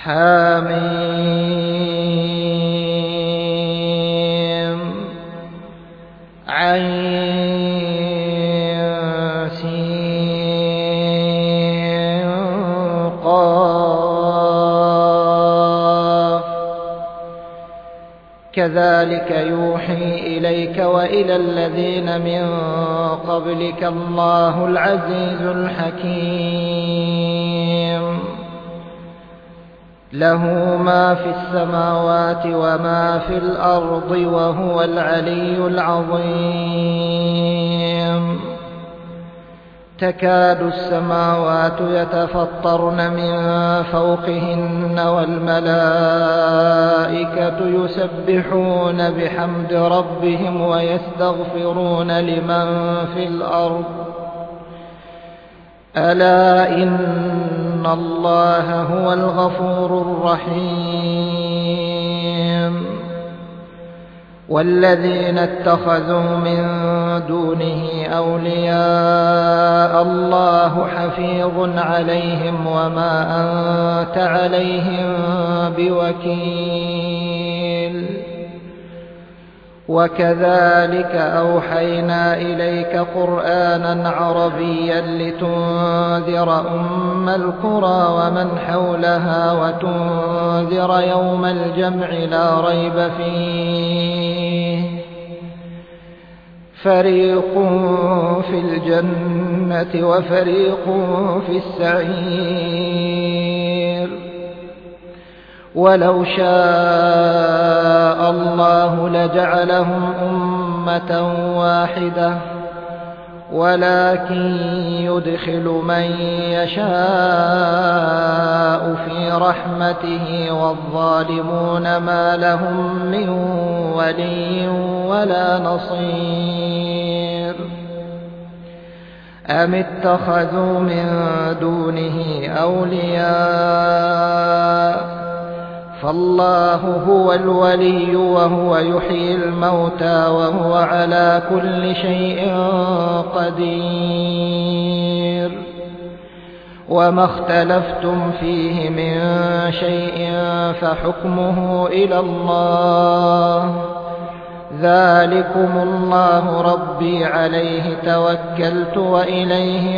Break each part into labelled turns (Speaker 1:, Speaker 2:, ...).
Speaker 1: حم عين سين قاف كذلك يوحي إليك وإلى الذين من قبلك الله العزيز الحكيم له ما في السماوات وما في الأرض وهو العلي العظيم تكاد السماوات يتفطرن من فوقهن والملائكة يسبحون بحمد ربهم ويستغفرون لمن في الأرض ألا إن الله هو الغفور الرحيم والذين اتخذوا من دونه أولياء الله حفيظ عليهم وما أنت عليهم بوكيل وكذلك أوحينا إليك قرآنا عربيا لتنذر أم القرى ومن حولها وتنذر يوم الجمع لا ريب فيه فريق في الجنة وفريق في السعير ولو شاء الله لجعلهم أمة واحدة ولكن يدخل من يشاء في رحمته والظالمون ما لهم من ولي ولا نصير أم اتخذوا من دونه أولياء فالله هو الولي وهو يحيي الموتى وهو على كل شيء قدير وما اختلفتم فيه من شيء فحكمه إلى الله ذلكم الله ربي عليه توكلت وإليه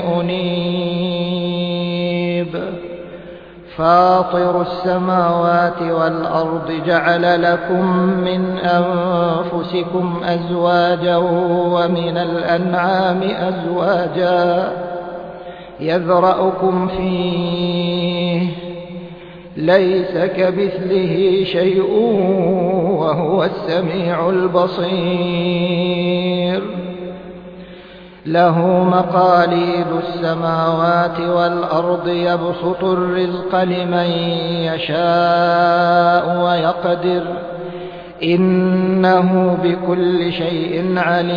Speaker 1: أنيب فاطر السماوات والأرض جعل لكم من أنفسكم أزواجا ومن الأنعام أزواجا يذرأكم فيه ليس كمثله شيء وهو السميع البصير له مقاليد السماوات والأرض يبسط الرزق لمن يشاء ويقدر إنه بكل شيء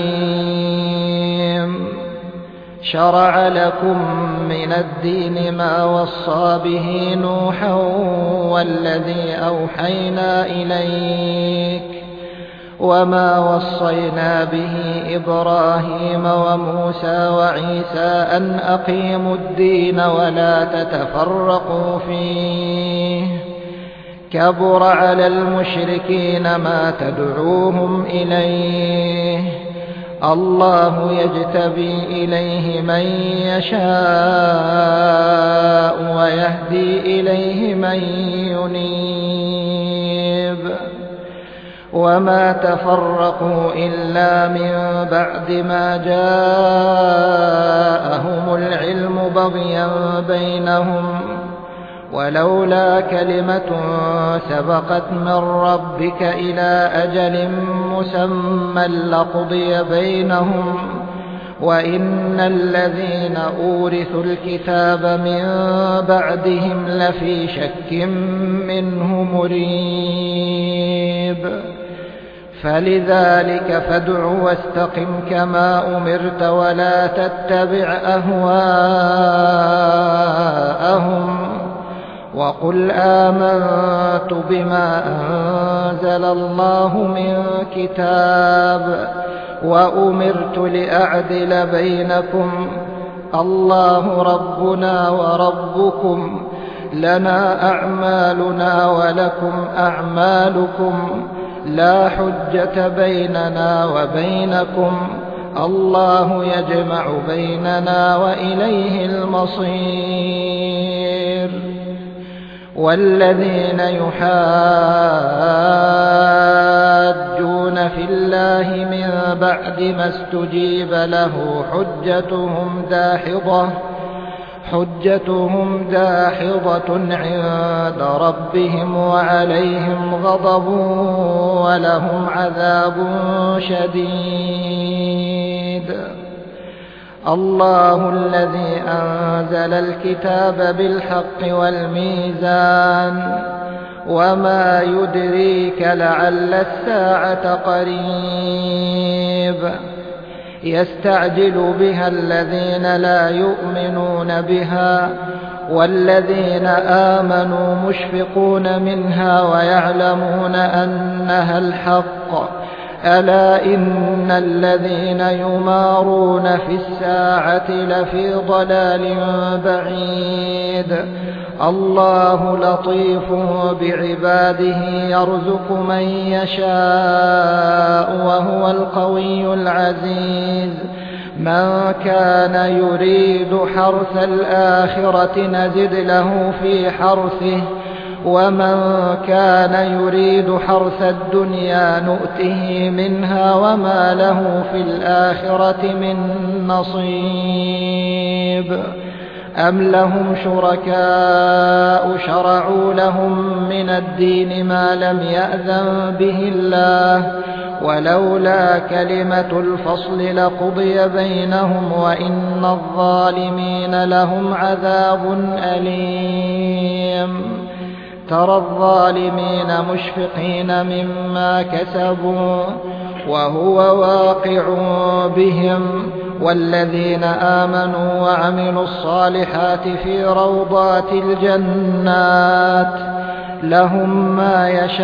Speaker 1: عليم شرع لكم من الدين ما وصى به نوحا والذي أوحينا إليك وما وصينا به إبراهيم وموسى وعيسى أن أقيموا الدين ولا تتفرقوا فيه كبر على المشركين ما تدعوهم إليه الله يجتبي إليه من يشاء ويهدي إليه من ينيب وما تفرقوا إلا من بعد ما جاءهم العلم بغيا بينهم ولولا كلمة سبقت من ربك إلى أجل مسمى لقضي بينهم وإن الذين أورثوا الكتاب من بعدهم لفي شك منه مريب فلذلك فادع واستقم كما أمرت ولا تتبع أهواءهم وقل آمنت بما أنزل الله من كتاب وأمرت لأعدل بينكم الله ربنا وربكم لنا أعمالنا ولكم أعمالكم لا حجة بيننا وبينكم الله يجمع بيننا وإليه المصير. والذين يحاجون في الله من بعد ما استجيب له حجتهم داحضة عند ربهم وعليهم غضب ولهم عذاب شديد. الله الذي أنزل الكتاب بالحق والميزان وما يدريك لعل الساعة قريب. يستعجل بها الذين لا يؤمنون بها والذين آمنوا مشفقون منها ويعلمون أنها الحق. ألا إن الذين يمارون في الساعة لفي ضلال بعيد. الله لطيف بعباده يرزق من يشاء وهو القوي العزيز. من كان يريد حرث الآخرة نزد له في حرثه ومن كان يريد حرث الدنيا نؤته منها وما له في الآخرة من نصيب. أم لهم شركاء شرعوا لهم من الدين ما لم يأذن به الله ولولا كلمة الفصل لقضي بينهم وإن الظالمين لهم عذاب أليم. ترى الظالمين مشفقين مما كسبوا وهو واقع بهم والذين آمنوا وعملوا الصالحات في روضات الجنات لهم ما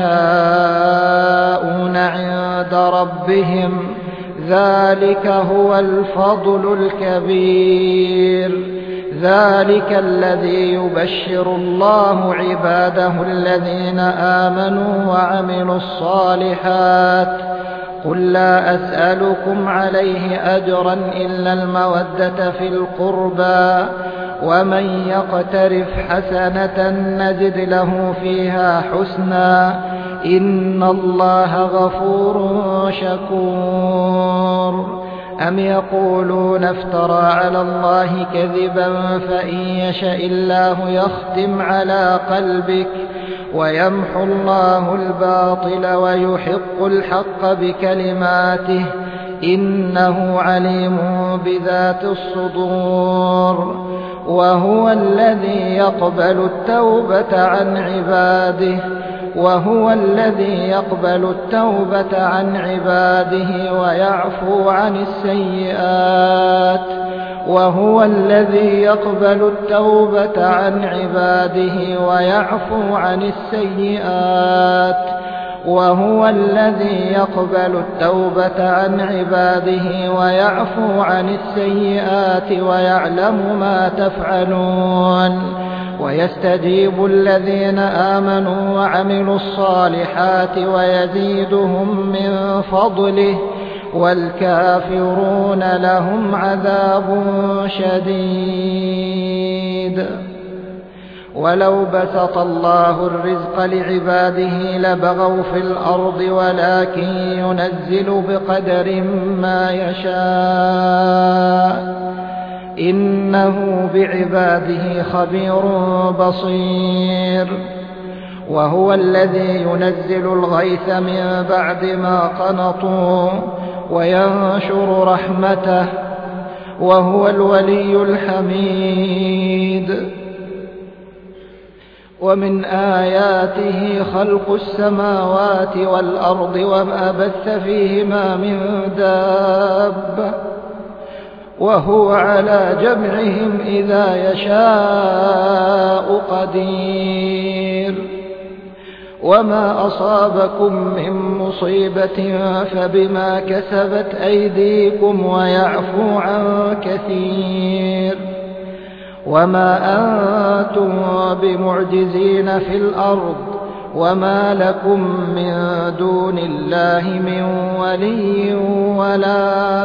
Speaker 1: يشاءون عند ربهم ذلك هو الفضل الكبير. ذلك الذي يبشر الله عباده الذين آمنوا وعملوا الصالحات قل لا أسألكم عليه أجرا إلا المودة في القربى ومن يقترف حسنة نزد له فيها حسنا إن الله غفور شكور. أم يقولون افترى على الله كذبا فإن يشاء الله يختم على قلبك ويمحو الله الباطل ويحق الحق بكلماته إنه عليم بذات الصدور. وهو الذي يقبل التوبة عن عباده ويعفو عن السيئات وهو الذي يقبل التوبة عن عباده ويعفو عن السيئات وهو الذي يقبل التوبة عن عباده ويعفو عن السيئات ويعلم ما تفعلون ويستجيب الذين آمنوا وعملوا الصالحات ويزيدهم من فضله والكافرون لهم عذاب شديد. ولو بسط الله الرزق لعباده لبغوا في الأرض ولكن ينزل بقدر ما يشاء إنه بعباده خبير بصير. وهو الذي ينزل الغيث من بعد ما قنطوا وينشر رحمته وهو الولي الحميد. ومن آياته خلق السماوات والأرض وما بث فيهما من دابة وهو على جمعهم إذا يشاء قدير. وما أصابكم من مصيبة فبما كسبت أيديكم ويعفو عن كثير. وما أنتم بمعجزين في الأرض وما لكم من دون الله من ولي ولا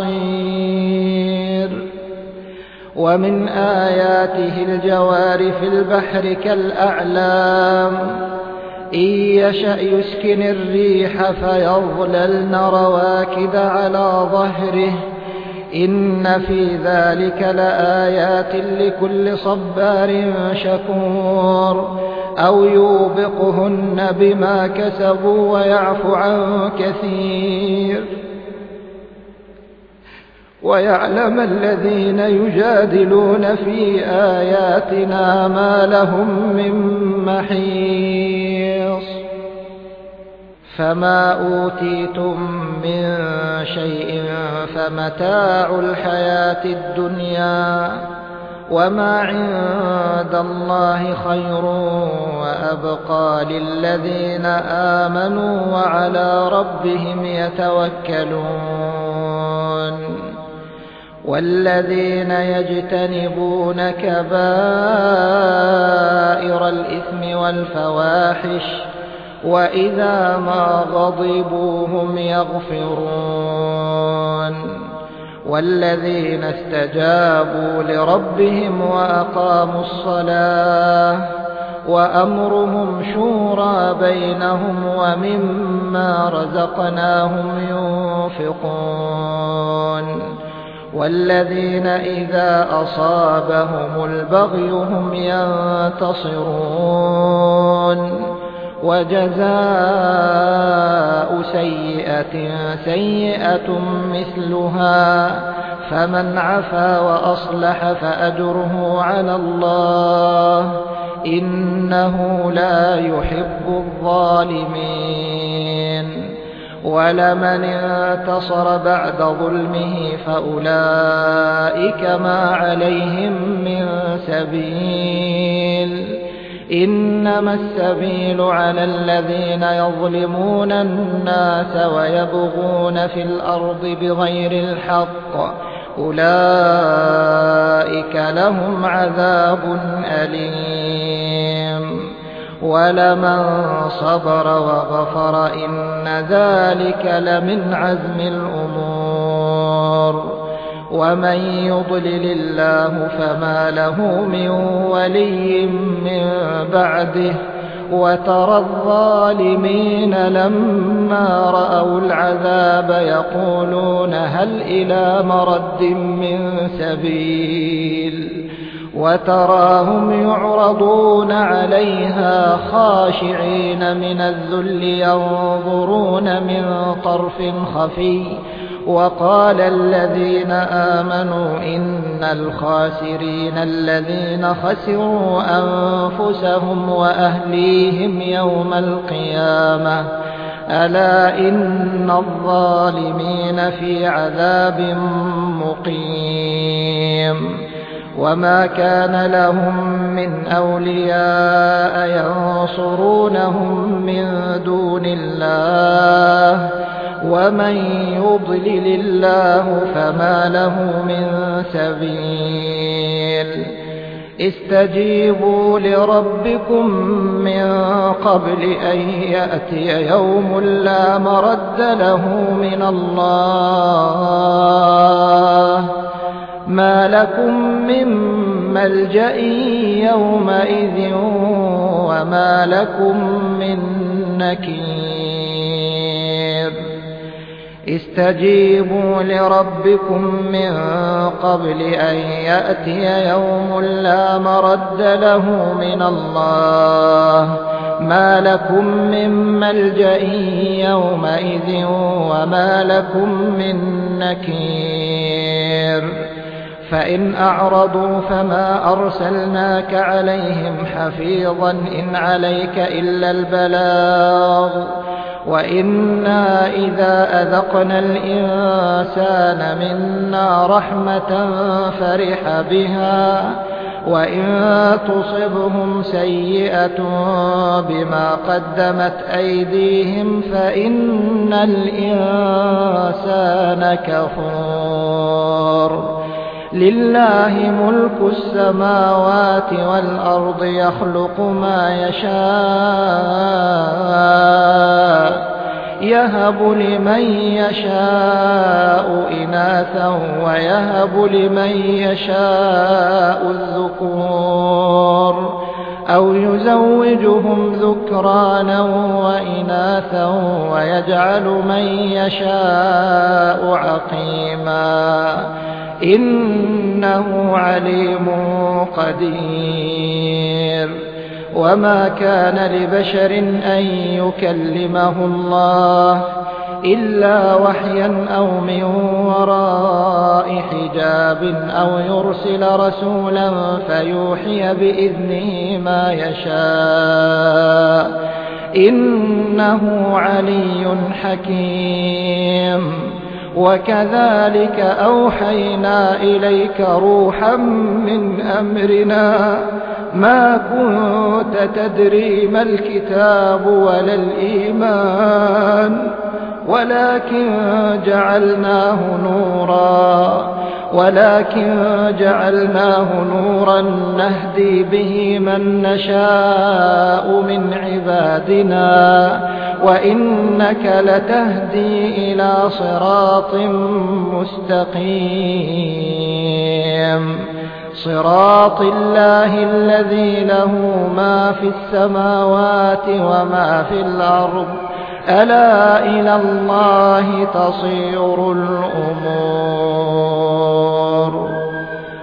Speaker 1: نصير. ومن آياته الجوار في البحر كالأعلام إن يشأ يسكن الريح فيظللن رواكد على ظهره إن في ذلك لآيات لكل صبار شكور. أو يوبقهن بما كسبوا ويعفو عن كثير ويعلم الذين يجادلون في آياتنا ما لهم من محيص. فما أوتيتم من شيء فمتاع الحياة الدنيا وما عند الله خير وأبقى للذين آمنوا وعلى ربهم يتوكلون. والذين يجتنبون كبائر الإثم والفواحش وإذا ما غضبوا هم يغفرون. والذين استجابوا لربهم وأقاموا الصلاة وأمرهم شورى بينهم ومما رزقناهم ينفقون. والذين إذا أصابهم البغي هم ينتصرون. وجزاء سيئة سيئة مثلها فمن عفا وأصلح فأجره على الله إنه لا يحب الظالمين. ولمن انتصر بعد ظلمه فأولئك ما عليهم من سبيل إنما السبيل على الذين يظلمون الناس ويبغون في الأرض بغير الحق أولئك لهم عذاب أليم. ولمن صبر وغفر إن ذلك لمن عزم الأمور. ومن يضلل الله فما له من ولي من بعده وترى الظالمين لما رأوا العذاب يقولون هل إلى مرد من سبيل وتراهم يعرضون عليها خاشعين من الذل ينظرون من طرف خفي. وقال الذين آمنوا إن الخاسرين الذين خسروا أنفسهم وأهليهم يوم القيامة ألا إن الظالمين في عذاب مقيم. وما كان لهم من أولياء ينصرونهم من دون الله ومن يضلل الله فما له من سبيل. استجيبوا لربكم من قبل أن يأتي يوم لا مرد له من الله ما لكم من ملجأ يومئذ وما لكم من نكير. استجيبوا لربكم من قبل أن يأتي يوم لا مرد له من الله ما لكم من ملجأ يومئذ وما لكم من نكير. فإن أعرضوا فما أرسلناك عليهم حفيظا إن عليك إلا البلاغ وإنا إذا أذقنا الإنسان منا رحمة فرح بها وإن تصبهم سيئة بما قدمت أيديهم فإن الإنسان كفور. لله ملك السماوات والأرض يخلق ما يشاء يهب لمن يشاء إناثا ويهب لمن يشاء الذكور أو يزوجهم ذكرانا وإناثا ويجعل من يشاء عقيما إنه عليم قدير. وما كان لبشر أن يكلمه الله إلا وحيا أو من وراء حجاب أو يرسل رسولا فيوحي بإذنه ما يشاء إنه علي حكيم. وكذلك أوحينا إليك روحا من أمرنا ما كنت تدري ما الكتاب ولا الإيمان ولكن جعلناه نورا نهدي به من نشاء من عبادنا وإنك لتهدي إلى صراط مستقيم صراط الله الذي له ما في السماوات وما في الأرض ألا إلى الله تصير الأمور.